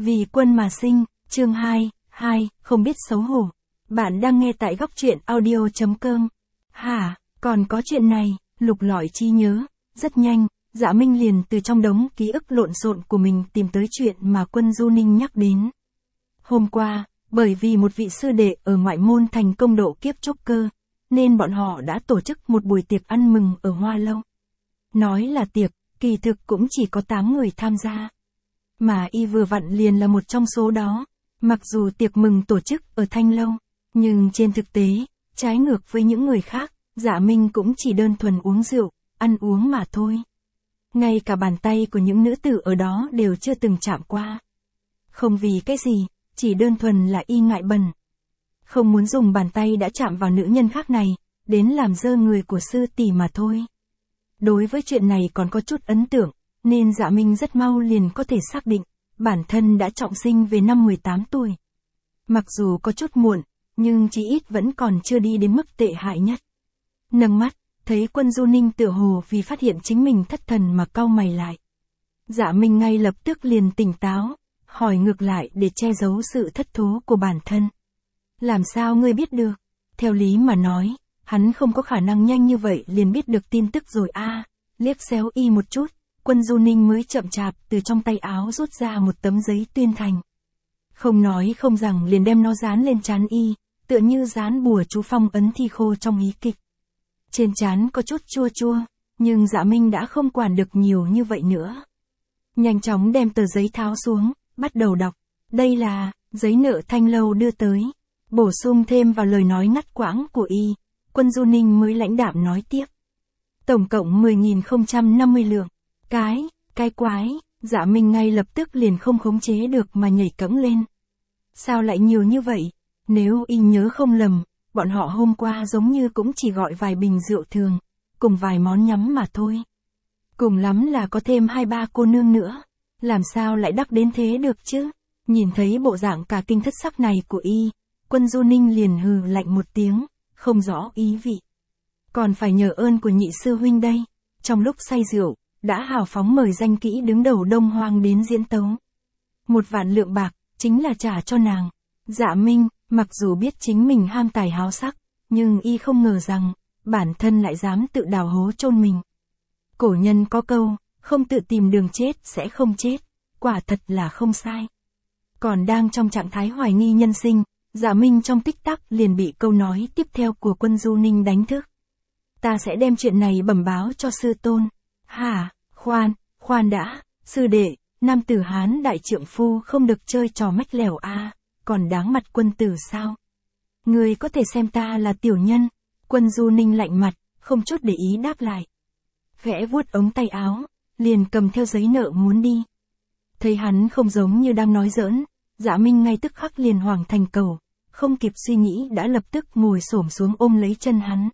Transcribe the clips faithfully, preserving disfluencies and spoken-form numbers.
Vì quân mà sinh, chương hai, hai, không biết xấu hổ. Bạn đang nghe tại góc truyện audio.com. Hả, còn có chuyện này, lục lọi trí nhớ. Rất nhanh, Dạ Minh liền từ trong đống ký ức lộn xộn của mình tìm tới chuyện mà Quân Du Ninh nhắc đến. Hôm qua, bởi vì một vị sư đệ ở ngoại môn thành công độ kiếp trúc cơ, nên bọn họ đã tổ chức một buổi tiệc ăn mừng ở Hoa Lâu. Nói là tiệc, kỳ thực cũng chỉ có tám người tham gia. Mà y vừa vặn liền là một trong số đó. Mặc dù tiệc mừng tổ chức ở Thanh Lâu, nhưng trên thực tế, trái ngược với những người khác, Dạ Minh cũng chỉ đơn thuần uống rượu, ăn uống mà thôi. Ngay cả bàn tay của những nữ tử ở đó đều chưa từng chạm qua. Không vì cái gì, chỉ đơn thuần là y ngại bẩn. Không muốn dùng bàn tay đã chạm vào nữ nhân khác này, đến làm dơ người của sư tỷ mà thôi. Đối với chuyện này còn có chút ấn tượng, nên Dạ Minh rất mau liền có thể xác định, bản thân đã trọng sinh về năm mười tám tuổi. Mặc dù có chút muộn, nhưng chí ít vẫn còn chưa đi đến mức tệ hại nhất. Nâng mắt, thấy Quân Du Ninh tựa hồ vì phát hiện chính mình thất thần mà cau mày lại. Dạ Minh ngay lập tức liền tỉnh táo, hỏi ngược lại để che giấu sự thất thố của bản thân. Làm sao ngươi biết được? Theo lý mà nói, hắn không có khả năng nhanh như vậy liền biết được tin tức rồi a. À, liếc xéo y một chút, Quân Du Ninh mới chậm chạp từ trong tay áo rút ra một tấm giấy tuyên thành. Không nói không rằng liền đem nó dán lên trán y, tựa như dán bùa chú phong ấn thi khô trong hí kịch. Trên trán có chút chua chua, nhưng Dạ Minh đã không quản được nhiều như vậy nữa. Nhanh chóng đem tờ giấy tháo xuống, bắt đầu đọc. Đây là giấy nợ Thanh Lâu đưa tới. Bổ sung thêm vào lời nói ngắt quãng của y, Quân Du Ninh mới lãnh đạm nói tiếp. Tổng cộng mười nghìn không trăm năm mươi lượng. Cái, cái quái, Dạ Minh ngay lập tức liền không khống chế được mà nhảy cẫng lên. Sao lại nhiều như vậy? Nếu y nhớ không lầm, bọn họ hôm qua giống như cũng chỉ gọi vài bình rượu thường, cùng vài món nhắm mà thôi. Cùng lắm là có thêm hai ba cô nương nữa. Làm sao lại đắc đến thế được chứ? Nhìn thấy bộ dạng cả kinh thất sắc này của y, Quân Du Ninh liền hừ lạnh một tiếng, không rõ ý vị. Còn phải nhờ ơn của nhị sư huynh đây. Trong lúc say rượu, đã hào phóng mời danh kỹ đứng đầu Đông Hoang đến diễn tấu. Một vạn lượng bạc, chính là trả cho nàng. Dạ Minh, mặc dù biết chính mình ham tài háo sắc, nhưng y không ngờ rằng, bản thân lại dám tự đào hố chôn mình. Cổ nhân có câu, không tự tìm đường chết sẽ không chết, quả thật là không sai. Còn đang trong trạng thái hoài nghi nhân sinh, Dạ Minh trong tích tắc liền bị câu nói tiếp theo của Quân Du Ninh đánh thức. Ta sẽ đem chuyện này bẩm báo cho sư tôn. Hả, khoan, khoan đã, sư đệ, nam tử Hán đại trượng phu không được chơi trò mách lèo a, à, còn đáng mặt quân tử sao? Ngươi có thể xem ta là tiểu nhân. Quân Du Ninh lạnh mặt, không chút để ý đáp lại. Khẽ vuốt ống tay áo, liền cầm theo giấy nợ muốn đi. Thấy hắn không giống như đang nói giỡn, Dạ Minh ngay tức khắc liền hoảng thành cầu, không kịp suy nghĩ đã lập tức ngồi xổm xuống ôm lấy chân hắn.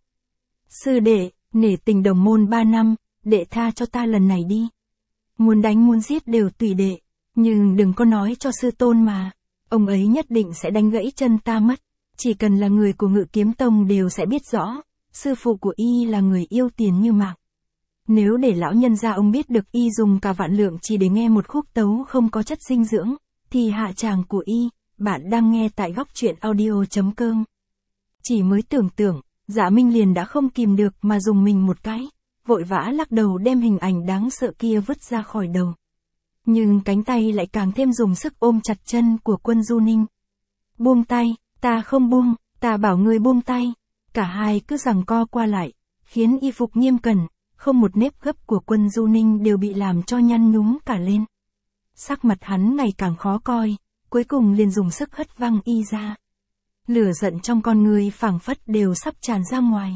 Sư đệ, nể tình đồng môn ba năm, đệ tha cho ta lần này đi. Muốn đánh muốn giết đều tùy đệ, nhưng đừng có nói cho sư tôn mà, ông ấy nhất định sẽ đánh gãy chân ta mất. Chỉ cần là người của Ngự Kiếm Tông đều sẽ biết rõ, sư phụ của y là người yêu tiền như mạng. Nếu để lão nhân gia ông biết được y dùng cả vạn lượng chỉ để nghe một khúc tấu không có chất dinh dưỡng, thì hạ tràng của y, bạn đang nghe tại góc truyện audio.com. Chỉ mới tưởng tượng, Dạ Minh liền đã không kìm được mà dùng mình một cái, vội vã lắc đầu đem hình ảnh đáng sợ kia vứt ra khỏi đầu. Nhưng cánh tay lại càng thêm dùng sức ôm chặt chân của Quân Du Ninh. Buông tay, ta không buông, ta bảo ngươi buông tay. Cả hai cứ giằng co qua lại, khiến y phục nghiêm cẩn, không một nếp gấp của Quân Du Ninh đều bị làm cho nhăn nhúm cả lên. Sắc mặt hắn ngày càng khó coi, cuối cùng liền dùng sức hất văng y ra. Lửa giận trong con người phảng phất đều sắp tràn ra ngoài.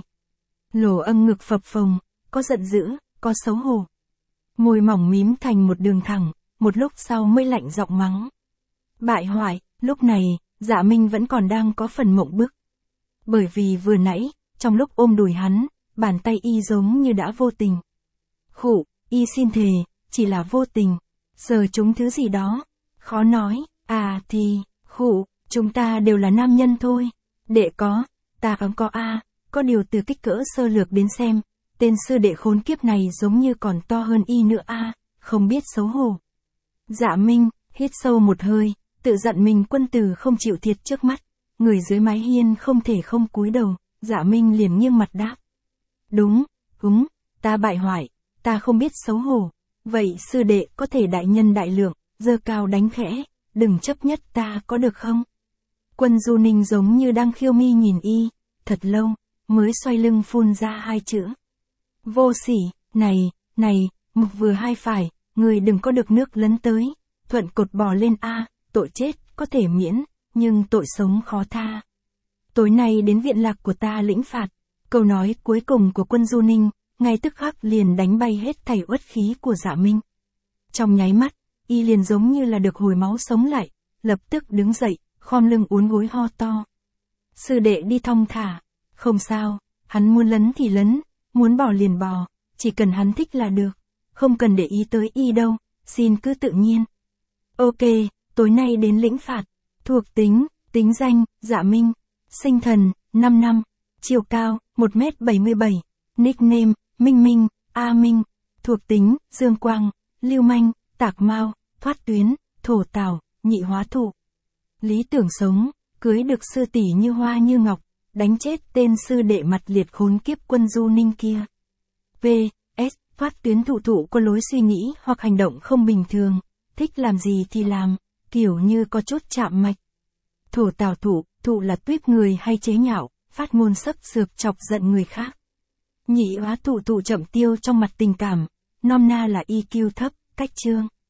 Lỗ âm ngực phập phồng, có giận dữ, có xấu hổ. Môi mỏng mím thành một đường thẳng, một lúc sau mới lạnh giọng mắng. Bại hoại, lúc này, Dạ Minh vẫn còn đang có phần mộng bức. Bởi vì vừa nãy, trong lúc ôm đùi hắn, bàn tay y giống như đã vô tình. Khụ, y xin thề, chỉ là vô tình. Sờ chúng thứ gì đó, khó nói, à thì, khụ, chúng ta đều là nam nhân thôi. Đệ có, ta cũng có a, có điều từ kích cỡ sơ lược đến xem, tên sư đệ khốn kiếp này giống như còn to hơn y nữa a, không biết xấu hổ. Dạ Minh, Hít sâu một hơi, tự dặn mình quân tử không chịu thiệt trước mắt. Người dưới mái hiên không thể không cúi đầu, Dạ Minh liền nghiêng mặt đáp. Đúng, đúng, ta bại hoại, ta không biết xấu hổ. Vậy sư đệ có thể đại nhân đại lượng, giơ cao đánh khẽ, đừng chấp nhất ta có được không? Quân Du Ninh giống như đang khiêu mi nhìn y, thật lâu, mới xoay lưng phun ra hai chữ. Vô sỉ, này, này, mục vừa hai phải, người đừng có được nước lấn tới, thuận cột bò lên a, tội chết có thể miễn, nhưng tội sống khó tha. Tối nay đến viện lạc của ta lĩnh phạt. Câu nói cuối cùng của quân Du Ninh, ngay tức khắc liền đánh bay hết thảy uất khí của Dạ Minh. Trong nháy mắt, y liền giống như là được hồi máu sống lại, lập tức đứng dậy, khom lưng uốn gối ho to. Sư đệ đi thong thả, không sao, hắn muốn lấn thì lấn, muốn bò liền bò, chỉ cần hắn thích là được, không cần để ý tới y đâu, xin cứ tự nhiên. Ok, tối nay đến lĩnh phạt, thuộc tính, tính danh, Dạ Minh, sinh thần, năm năm, chiều cao, một mét bảy mươi bảy, nickname, Minh Minh, A Minh, thuộc tính, dương quang, lưu manh, tạc mau, thoát tuyến, thổ tảo, nhị hóa thụ. Lý tưởng sống, cưới được sư tỷ như hoa như ngọc, đánh chết tên sư đệ mặt liệt khốn kiếp quân Du Ninh kia. P S Thoát tuyến thụ thụ có lối suy nghĩ hoặc hành động không bình thường, thích làm gì thì làm, kiểu như có chút chạm mạch. Thổ tảo thụ, thụ là tuýp người hay chế nhạo, phát ngôn sắc sược chọc giận người khác. Nhị hóa thụ thụ chậm tiêu trong mặt tình cảm, nom na là i kiu thấp, cách chương.